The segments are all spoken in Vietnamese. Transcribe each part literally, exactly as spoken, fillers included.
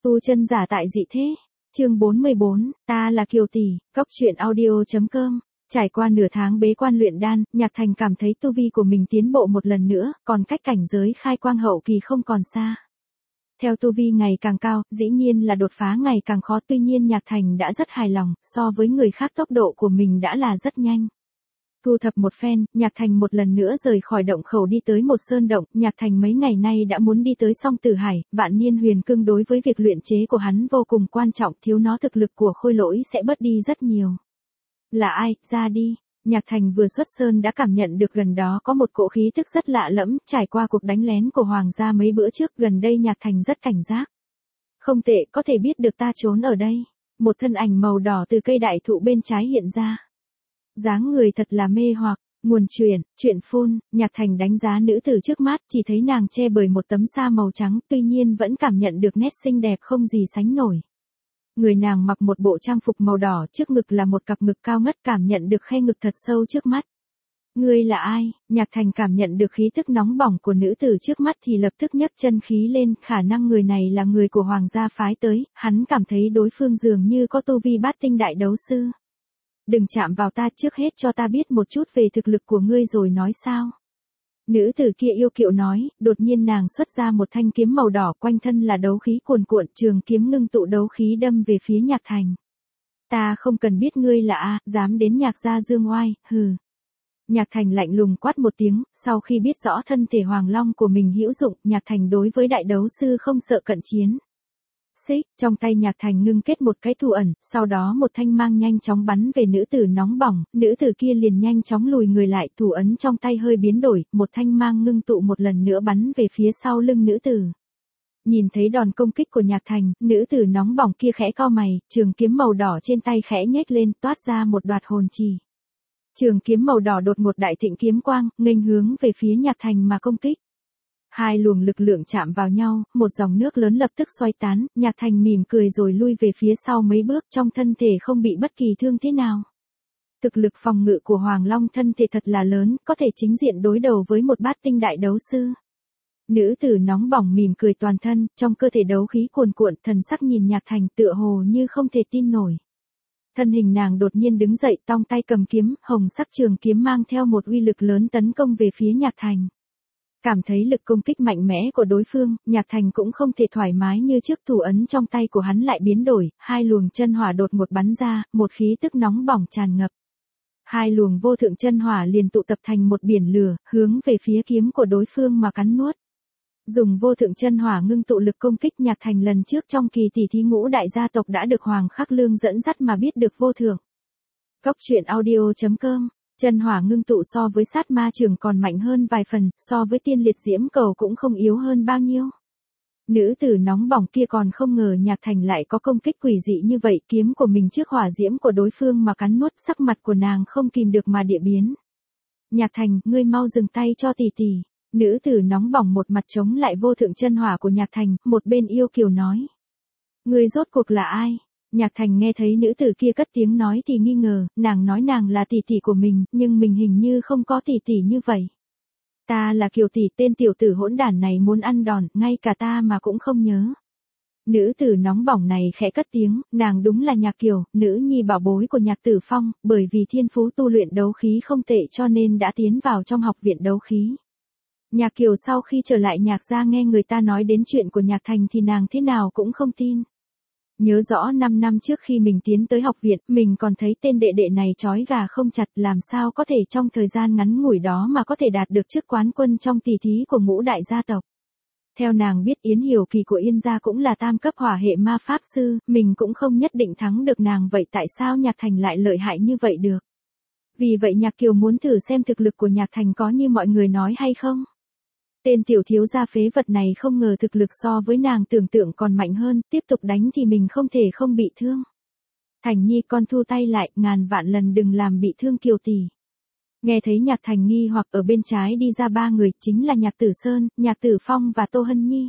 Tu chân giả tại dị thế. Chương bốn mươi bốn, ta là Kiều Tỷ, Cốc truyện audio.com. Trải qua nửa tháng bế quan luyện đan, Nhạc Thành cảm thấy tu vi của mình tiến bộ một lần nữa, còn cách cảnh giới khai quang hậu kỳ không còn xa. Theo tu vi ngày càng cao, dĩ nhiên là đột phá ngày càng khó, tuy nhiên Nhạc Thành đã rất hài lòng, so với người khác tốc độ của mình đã là rất nhanh. Thu thập một phen, Nhạc Thành một lần nữa rời khỏi động khẩu đi tới một sơn động, Nhạc Thành mấy ngày nay đã muốn đi tới Song Tử Hải, vạn niên huyền cương đối với việc luyện chế của hắn vô cùng quan trọng, thiếu nó thực lực của khôi lỗi sẽ bớt đi rất nhiều. Là ai, ra đi. Nhạc Thành vừa xuất sơn đã cảm nhận được gần đó có một cỗ khí tức rất lạ lẫm, trải qua cuộc đánh lén của Hoàng gia mấy bữa trước, gần đây Nhạc Thành rất cảnh giác. Không tệ, có thể biết được ta trốn ở đây. Một thân ảnh màu đỏ từ cây đại thụ bên trái hiện ra. Dáng người thật là mê hoặc, nguồn truyện, truyện phun, Nhạc Thành đánh giá nữ tử trước mắt, chỉ thấy nàng che bởi một tấm sa màu trắng, tuy nhiên vẫn cảm nhận được nét xinh đẹp không gì sánh nổi. Người nàng mặc một bộ trang phục màu đỏ, trước ngực là một cặp ngực cao ngất, cảm nhận được khe ngực thật sâu trước mắt. Ngươi là ai? Nhạc Thành cảm nhận được khí tức nóng bỏng của nữ tử trước mắt thì lập tức nhấc chân khí lên, khả năng người này là người của Hoàng gia phái tới, hắn cảm thấy đối phương dường như có tu vi bát tinh đại đấu sư. Đừng chạm vào ta, trước hết cho ta biết một chút về thực lực của ngươi rồi nói sao. Nữ tử kia yêu kiệu nói, đột nhiên nàng xuất ra một thanh kiếm màu đỏ, quanh thân là đấu khí cuồn cuộn, trường kiếm ngưng tụ đấu khí đâm về phía Nhạc Thành. Ta không cần biết ngươi là a, dám đến Nhạc gia dương oai, hừ. Nhạc Thành lạnh lùng quát một tiếng, sau khi biết rõ thân thể Hoàng Long của mình hữu dụng, Nhạc Thành đối với đại đấu sư không sợ cận chiến. Xích, trong tay Nhạc Thành ngưng kết một cái thủ ẩn, sau đó một thanh mang nhanh chóng bắn về nữ tử nóng bỏng, nữ tử kia liền nhanh chóng lùi người lại, thủ ấn trong tay hơi biến đổi, một thanh mang ngưng tụ một lần nữa bắn về phía sau lưng nữ tử. Nhìn thấy đòn công kích của Nhạc Thành, nữ tử nóng bỏng kia khẽ cau mày, trường kiếm màu đỏ trên tay khẽ nhếch lên, toát ra một đoạt hồn trì. Trường kiếm màu đỏ đột ngột đại thịnh kiếm quang, nghênh hướng về phía Nhạc Thành mà công kích. Hai luồng lực lượng chạm vào nhau, một dòng nước lớn lập tức xoay tán, Nhạc Thành mỉm cười rồi lui về phía sau mấy bước, trong thân thể không bị bất kỳ thương thế nào. Thực lực phòng ngự của Hoàng Long thân thể thật là lớn, có thể chính diện đối đầu với một bát tinh đại đấu sư. Nữ tử nóng bỏng mỉm cười toàn thân, trong cơ thể đấu khí cuồn cuộn, thần sắc nhìn Nhạc Thành tựa hồ như không thể tin nổi. Thân hình nàng đột nhiên đứng dậy, tong tay cầm kiếm, hồng sắc trường kiếm mang theo một uy lực lớn tấn công về phía Nhạc Thành. Cảm thấy lực công kích mạnh mẽ của đối phương, Nhạc Thành cũng không thể thoải mái như trước, thủ ấn trong tay của hắn lại biến đổi, hai luồng chân hỏa đột ngột bắn ra, một khí tức nóng bỏng tràn ngập. Hai luồng vô thượng chân hỏa liền tụ tập thành một biển lửa, hướng về phía kiếm của đối phương mà cắn nuốt. Dùng vô thượng chân hỏa ngưng tụ lực công kích, Nhạc Thành lần trước trong kỳ tỷ thí ngũ đại gia tộc đã được Hoàng Khắc Lương dẫn dắt mà biết được vô thượng. Cốc truyện audio.com. Chân hỏa ngưng tụ so với sát ma trường còn mạnh hơn vài phần, so với tiên liệt diễm cầu cũng không yếu hơn bao nhiêu. Nữ tử nóng bỏng kia còn không ngờ Nhạc Thành lại có công kích quỷ dị như vậy, kiếm của mình trước hỏa diễm của đối phương mà cắn nuốt, sắc mặt của nàng không kìm được mà địa biến. Nhạc Thành, ngươi mau dừng tay cho tỷ tỷ. Nữ tử nóng bỏng một mặt chống lại vô thượng chân hỏa của Nhạc Thành, một bên yêu kiều nói. Ngươi rốt cuộc là ai? Nhạc Thành nghe thấy nữ tử kia cất tiếng nói thì nghi ngờ, nàng nói nàng là tỷ tỷ của mình, nhưng mình hình như không có tỷ tỷ như vậy. Ta là Kiều Tỷ, tên tiểu tử hỗn đản này muốn ăn đòn, ngay cả ta mà cũng không nhớ. Nữ tử nóng bỏng này khẽ cất tiếng, nàng đúng là Nhạc Kiều, nữ nhi bảo bối của Nhạc Tử Phong, bởi vì thiên phú tu luyện đấu khí không tệ cho nên đã tiến vào trong học viện đấu khí. Nhạc Kiều sau khi trở lại Nhạc gia nghe người ta nói đến chuyện của Nhạc Thành thì nàng thế nào cũng không tin. Nhớ rõ năm năm trước khi mình tiến tới học viện, mình còn thấy tên đệ đệ này trói gà không chặt, làm sao có thể trong thời gian ngắn ngủi đó mà có thể đạt được chức quán quân trong tỷ thí của ngũ đại gia tộc. Theo nàng biết Yến Hiểu Kỳ của Yên gia cũng là tam cấp hỏa hệ ma pháp sư, mình cũng không nhất định thắng được nàng, vậy tại sao Nhạc Thành lại lợi hại như vậy được? Vì vậy Nhạc Kiều muốn thử xem thực lực của Nhạc Thành có như mọi người nói hay không? Tên tiểu thiếu gia phế vật này không ngờ thực lực so với nàng tưởng tượng còn mạnh hơn, tiếp tục đánh thì mình không thể không bị thương. Thành Nhi, con thu tay lại, ngàn vạn lần đừng làm bị thương Kiều tỷ. Nghe thấy Nhạc Thành nghi hoặc, ở bên trái đi ra ba người, chính là Nhạc Tử Sơn, Nhạc Tử Phong và Tô Hân Nhi.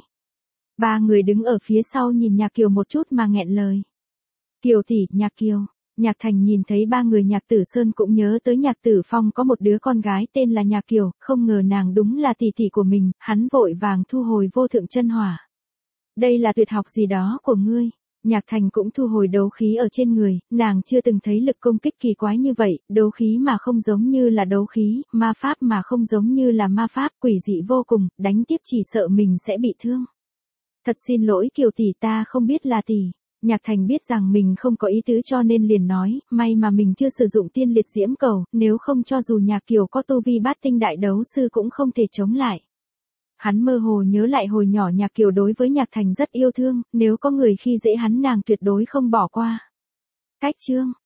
Ba người đứng ở phía sau nhìn Nhạc Kiều một chút mà nghẹn lời. Kiều tỷ, Nhạc Kiều. Nhạc Thành nhìn thấy ba người Nhạc Tử Sơn cũng nhớ tới Nhạc Tử Phong có một đứa con gái tên là Nhạc Kiều, không ngờ nàng đúng là tỷ tỷ của mình, hắn vội vàng thu hồi vô thượng chân hỏa. Đây là tuyệt học gì đó của ngươi. Nhạc Thành cũng thu hồi đấu khí ở trên người, nàng chưa từng thấy lực công kích kỳ quái như vậy, đấu khí mà không giống như là đấu khí, ma pháp mà không giống như là ma pháp, quỷ dị vô cùng, đánh tiếp chỉ sợ mình sẽ bị thương. Thật xin lỗi Kiều tỷ, ta không biết là tỷ. Nhạc Thành biết rằng mình không có ý tứ cho nên liền nói, may mà mình chưa sử dụng tiên liệt diễm cầu, nếu không cho dù Nhạc Kiều có tu vi bát tinh đại đấu sư cũng không thể chống lại. Hắn mơ hồ nhớ lại hồi nhỏ Nhạc Kiều đối với Nhạc Thành rất yêu thương, nếu có người khi dễ hắn nàng tuyệt đối không bỏ qua. Cách chương